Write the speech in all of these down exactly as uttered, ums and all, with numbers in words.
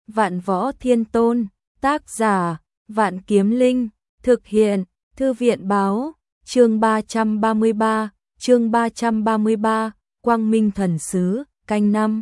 Vạn Võ Thiên Tôn, tác giả, Vạn Kiếm Linh, thực hiện, Thư viện báo, chương ba trăm ba mươi ba, chương ba trăm ba mươi ba, Quang Minh Thần Sứ, canh năm.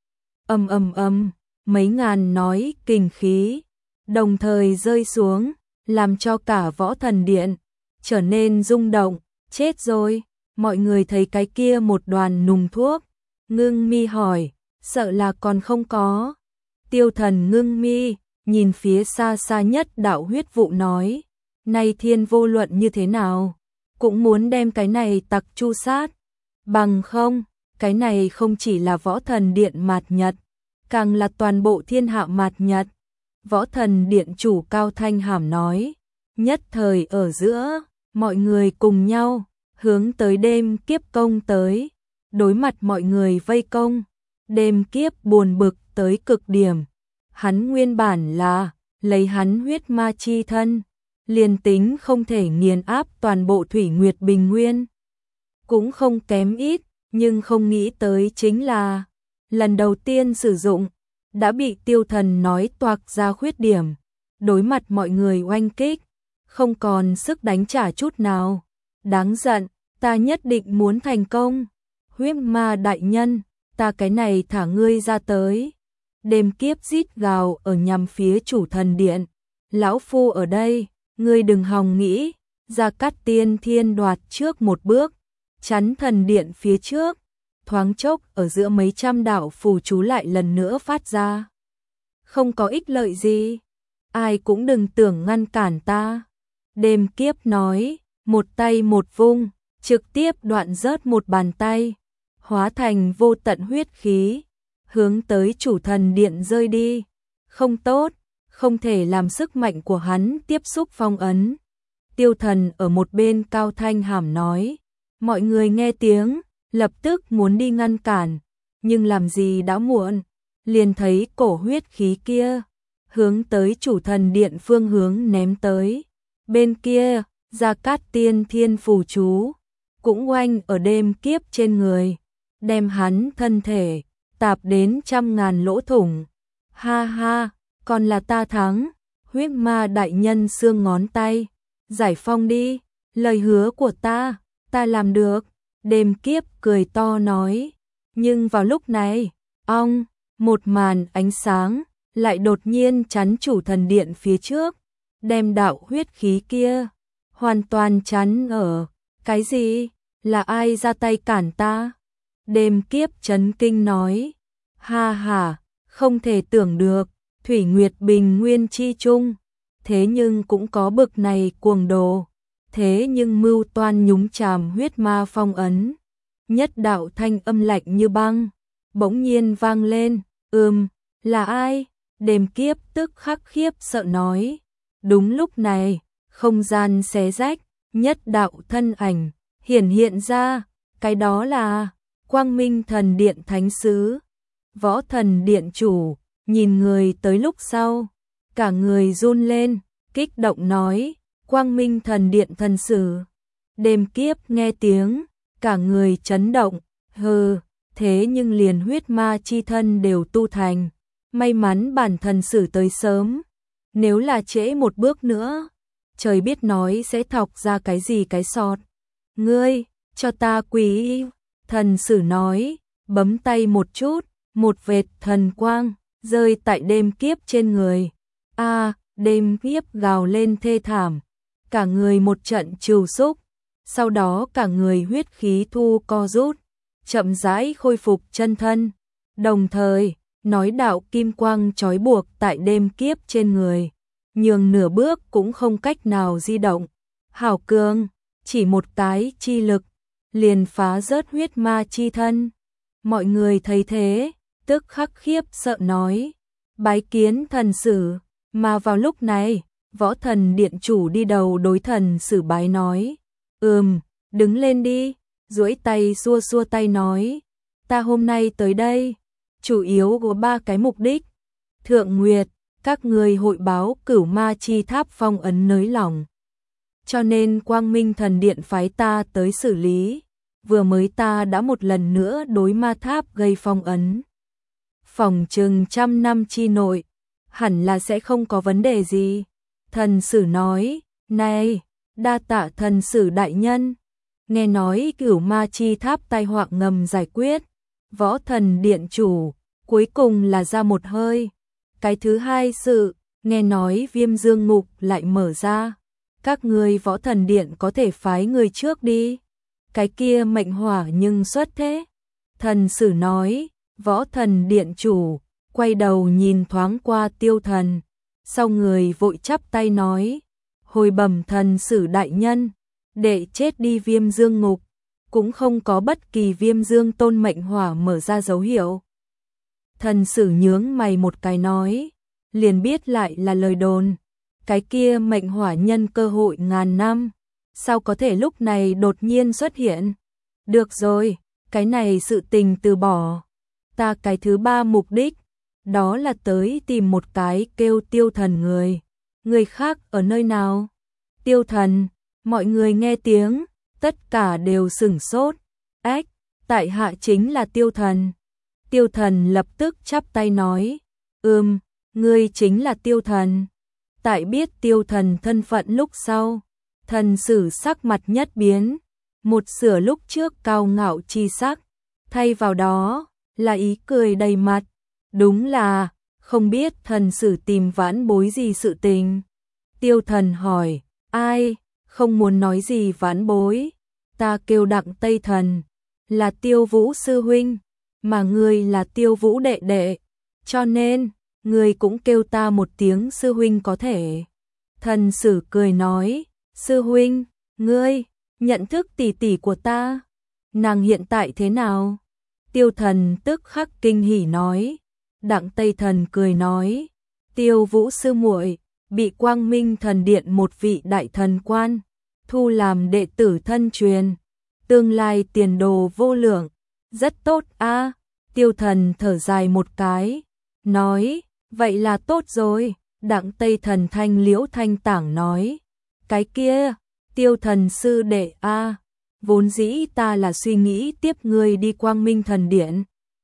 Ầm ầm ầm, mấy ngàn nói kình khí, đồng thời rơi xuống, làm cho cả Võ Thần Điện trở nên rung động, chết rồi, mọi người thấy cái kia một đoàn nùng thuốc, ngưng mi hỏi, sợ là còn không có. Tiêu Thần ngưng mi, nhìn phía xa xa nhất đạo huyết vụ nói, này thiên vô luận như thế nào, cũng muốn đem cái này tặc chu sát, bằng không, cái này không chỉ là Võ Thần Điện mạt nhật, càng là toàn bộ thiên hạ mạt nhật. Võ Thần Điện chủ Cao Thanh Hàm nói, nhất thời ở giữa, mọi người cùng nhau, hướng tới đêm kiếp công tới, đối mặt mọi người vây công, đêm kiếp buồn bực tới cực điểm. Hắn nguyên bản là, lấy hắn huyết ma chi thân, liền tính không thể nghiền áp toàn bộ Thủy Nguyệt Bình Nguyên. Cũng không kém ít, nhưng không nghĩ tới chính là, lần đầu tiên sử dụng, đã bị Tiêu Thần nói toạc ra khuyết điểm, đối mặt mọi người oanh kích, không còn sức đánh trả chút nào. Đáng giận, ta nhất định muốn thành công. Huyết ma đại nhân, ta cái này thả ngươi ra tới. Đêm kiếp rít gào ở nhằm phía chủ thần điện. Lão phu ở đây, ngươi đừng hòng nghĩ. Gia Cát Tiên Thiên đoạt trước một bước, chắn thần điện phía trước. Thoáng chốc ở giữa mấy trăm đạo phù chú lại lần nữa phát ra. Không có ích lợi gì, ai cũng đừng tưởng ngăn cản ta. Đêm kiếp nói, một tay một vung, trực tiếp đoạn rớt một bàn tay, hóa thành vô tận huyết khí, hướng tới chủ thần điện rơi đi. Không tốt, không thể làm sức mạnh của hắn tiếp xúc phong ấn. Tiêu Thần ở một bên Cao Thanh Hàm nói, mọi người nghe tiếng, lập tức muốn đi ngăn cản, nhưng làm gì đã muộn, liền thấy cổ huyết khí kia, hướng tới chủ thần điện phương hướng ném tới. Bên kia, Gia Cát Tiên Thiên phù chú, cũng oanh ở đêm kiếp trên người, đem hắn thân thể, tạp đến trăm ngàn lỗ thủng. Ha ha, còn là ta thắng, huyết ma đại nhân xương ngón tay, giải phong đi, lời hứa của ta, ta làm được. Đêm kiếp cười to nói, nhưng vào lúc này, ong, một màn ánh sáng, lại đột nhiên chắn chủ thần điện phía trước, đem đạo huyết khí kia, hoàn toàn chắn ở, cái gì, là ai ra tay cản ta? Đêm kiếp chấn kinh nói, ha ha, không thể tưởng được, Thủy Nguyệt Bình Nguyên chi chung, thế nhưng cũng có bực này cuồng đồ. Thế nhưng mưu toan nhúng chàm huyết ma phong ấn. Nhất đạo thanh âm lạnh như băng, bỗng nhiên vang lên, ừm, là ai? Đêm kiếp tức khắc khiếp sợ nói. Đúng lúc này, không gian xé rách, nhất đạo thân ảnh, hiển hiện ra, cái đó là Quang Minh Thần Điện Thánh Sứ. Võ Thần Điện chủ, nhìn người tới lúc sau, cả người run lên, kích động nói, Quang Minh Thần Điện thần sử. Đêm kiếp nghe tiếng, cả người chấn động, hừ, thế nhưng liền huyết ma chi thân đều tu thành, may mắn bản thần sử tới sớm, nếu là trễ một bước nữa, trời biết nói sẽ thọc ra cái gì cái sọt. Ngươi, cho ta quỳ. Thần sử nói, bấm tay một chút, một vệt thần quang, rơi tại đêm kiếp trên người. A, đêm kiếp gào lên thê thảm. Cả người một trận trừu xúc, sau đó cả người huyết khí thu co rút, chậm rãi khôi phục chân thân, đồng thời, nói đạo kim quang trói buộc tại đêm kiếp trên người, nhường nửa bước cũng không cách nào di động. Hảo cường, chỉ một cái chi lực, liền phá rớt huyết ma chi thân. Mọi người thấy thế, tức khắc khiếp sợ nói, bái kiến thần sử. Mà vào lúc này, Võ Thần Điện chủ đi đầu đối thần sử bái nói, ừm, đứng lên đi, duỗi tay xua xua tay nói, ta hôm nay tới đây, chủ yếu có ba cái mục đích. Thượng Nguyệt, các người hội báo cửu ma chi tháp phong ấn nới lỏng, cho nên Quang Minh Thần Điện phái ta tới xử lý, vừa mới ta đã một lần nữa đối ma tháp gây phong ấn. Phòng chừng trăm năm chi nội, hẳn là sẽ không có vấn đề gì. Thần sử nói, này, đa tạ thần sử đại nhân. Nghe nói cửu ma chi tháp tai họa ngầm giải quyết, võ thần điện chủ, cuối cùng là ra một hơi. Cái thứ hai sự, nghe nói viêm dương ngục lại mở ra. Các ngươi võ thần điện có thể phái người trước đi. Cái kia mệnh hỏa nhưng xuất thế. Thần sử nói, võ thần điện chủ, quay đầu nhìn thoáng qua Tiêu Thần. Sau người vội chắp tay nói, hồi bẩm thần sử đại nhân, đệ chết đi viêm dương ngục, cũng không có bất kỳ viêm dương tôn mệnh hỏa mở ra dấu hiệu. Thần sử nhướng mày một cái nói, liền biết lại là lời đồn. Cái kia mệnh hỏa nhân cơ hội ngàn năm, sao có thể lúc này đột nhiên xuất hiện? Được rồi, cái này sự tình từ bỏ. Ta cái thứ ba mục đích, đó là tới tìm một cái kêu Tiêu Thần người. Người khác ở nơi nào? Tiêu Thần, mọi người nghe tiếng, tất cả đều sửng sốt. Ách, tại hạ chính là Tiêu Thần. Tiêu Thần lập tức chắp tay nói, ừm, ngươi chính là Tiêu Thần. Tại biết Tiêu Thần thân phận lúc sau, thần sử sắc mặt nhất biến, một sửa lúc trước cao ngạo chi sắc, thay vào đó là ý cười đầy mặt. Đúng là, không biết thần sử tìm vãn bối gì sự tình. Tiêu Thần hỏi, ai, không muốn nói gì vãn bối. Ta kêu Đặng Tây Thần, là Tiêu Vũ sư huynh, mà ngươi là Tiêu Vũ đệ đệ, cho nên ngươi cũng kêu ta một tiếng sư huynh có thể. Thần sử cười nói, sư huynh, ngươi nhận thức tỷ tỷ của ta, nàng hiện tại thế nào? Tiêu Thần tức khắc kinh hỉ nói. Đặng Tây Thần cười nói, Tiêu Vũ sư muội bị Quang Minh Thần Điện một vị đại thần quan thu làm đệ tử thân truyền, tương lai tiền đồ vô lượng, rất tốt a. Tiêu Thần thở dài một cái, nói, vậy là tốt rồi. Đặng Tây Thần thanh liễu thanh tảng nói, cái kia, Tiêu Thần sư đệ a, vốn dĩ ta là suy nghĩ tiếp ngươi đi Quang Minh Thần Điện.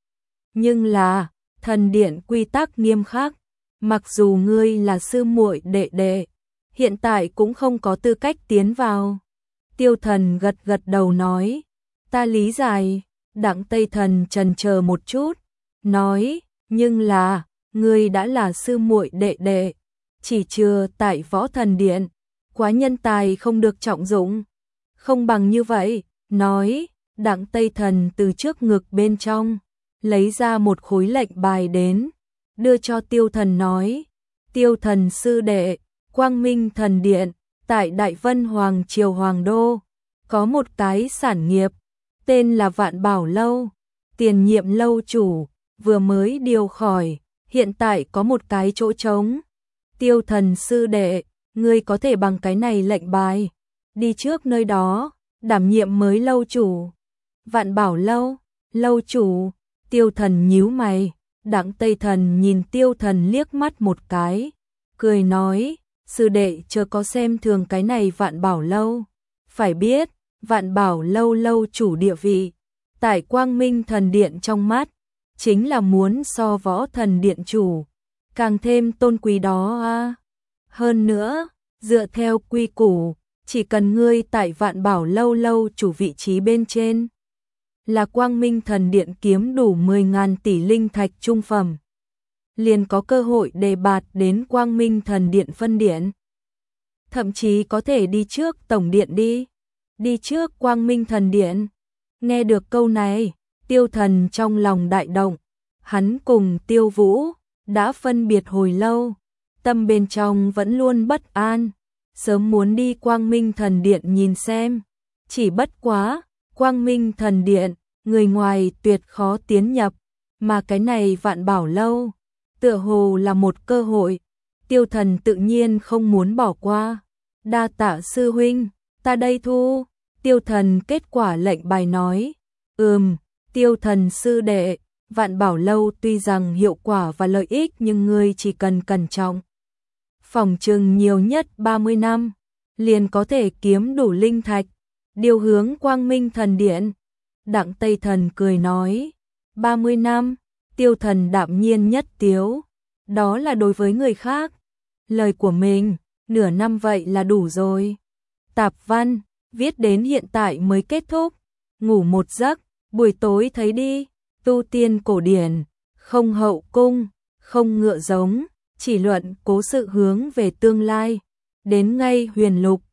Nhưng là, thần điện quy tắc nghiêm khắc, mặc dù ngươi là sư muội đệ đệ, hiện tại cũng không có tư cách tiến vào. Tiêu Thần gật gật đầu nói, ta lý giải. Đặng Tây Thần chần chờ một chút, nói, nhưng là, ngươi đã là sư muội đệ đệ, chỉ chưa tại võ thần điện, quá nhân tài không được trọng dụng. Không bằng như vậy, nói, Đặng Tây Thần từ trước ngực bên trong, lấy ra một khối lệnh bài đến, đưa cho Tiêu Thần nói, Tiêu Thần sư đệ, Quang Minh Thần Điện, tại Đại Vân Hoàng Triều Hoàng Đô, có một cái sản nghiệp, tên là Vạn Bảo Lâu, tiền nhiệm lâu chủ, vừa mới điều khỏi, hiện tại có một cái chỗ trống. Tiêu Thần sư đệ, ngươi có thể bằng cái này lệnh bài, đi trước nơi đó, đảm nhiệm mới lâu chủ. Vạn Bảo Lâu, lâu chủ, Tiêu Thần nhíu mày. Đặng Tây Thần nhìn Tiêu Thần liếc mắt một cái, cười nói, sư đệ chớ có xem thường cái này Vạn Bảo Lâu. Phải biết, Vạn Bảo Lâu lâu chủ địa vị, tại Quang Minh Thần Điện trong mắt, chính là muốn so võ thần điện chủ, càng thêm tôn quý đó a. Hơn nữa, dựa theo quy củ, chỉ cần ngươi tại Vạn Bảo Lâu lâu chủ vị trí bên trên, là Quang Minh Thần Điện kiếm đủ mười ngàn tỷ linh thạch trung phẩm, liền có cơ hội đề bạt đến Quang Minh Thần Điện phân điện. Thậm chí có thể đi trước tổng điện đi, đi trước Quang Minh Thần Điện. Nghe được câu này, Tiêu Thần trong lòng đại động, hắn cùng Tiêu Vũ đã phân biệt hồi lâu, tâm bên trong vẫn luôn bất an, sớm muốn đi Quang Minh Thần Điện nhìn xem, chỉ bất quá, Quang Minh Thần Điện, người ngoài tuyệt khó tiến nhập, mà cái này Vạn Bảo Lâu, tựa hồ là một cơ hội, Tiêu Thần tự nhiên không muốn bỏ qua. Đa tạ sư huynh, ta đây thu. Tiêu Thần kết quả lệnh bài nói, ừm, Tiêu Thần sư đệ, Vạn Bảo Lâu tuy rằng hiệu quả và lợi ích nhưng ngươi chỉ cần cẩn trọng, phòng trừng nhiều nhất ba mươi năm, liền có thể kiếm đủ linh thạch, điều hướng Quang Minh Thần Điện. Đặng Tây Thần cười nói, ba mươi năm, Tiêu Thần đạm nhiên nhất tiếu, đó là đối với người khác. Lời của mình, nửa năm vậy là đủ rồi. Tạp văn, viết đến hiện tại mới kết thúc. Ngủ một giấc, buổi tối thấy đi, tu tiên cổ điển, không hậu cung, không ngựa giống, chỉ luận cố sự hướng về tương lai. Đến ngay huyền lục,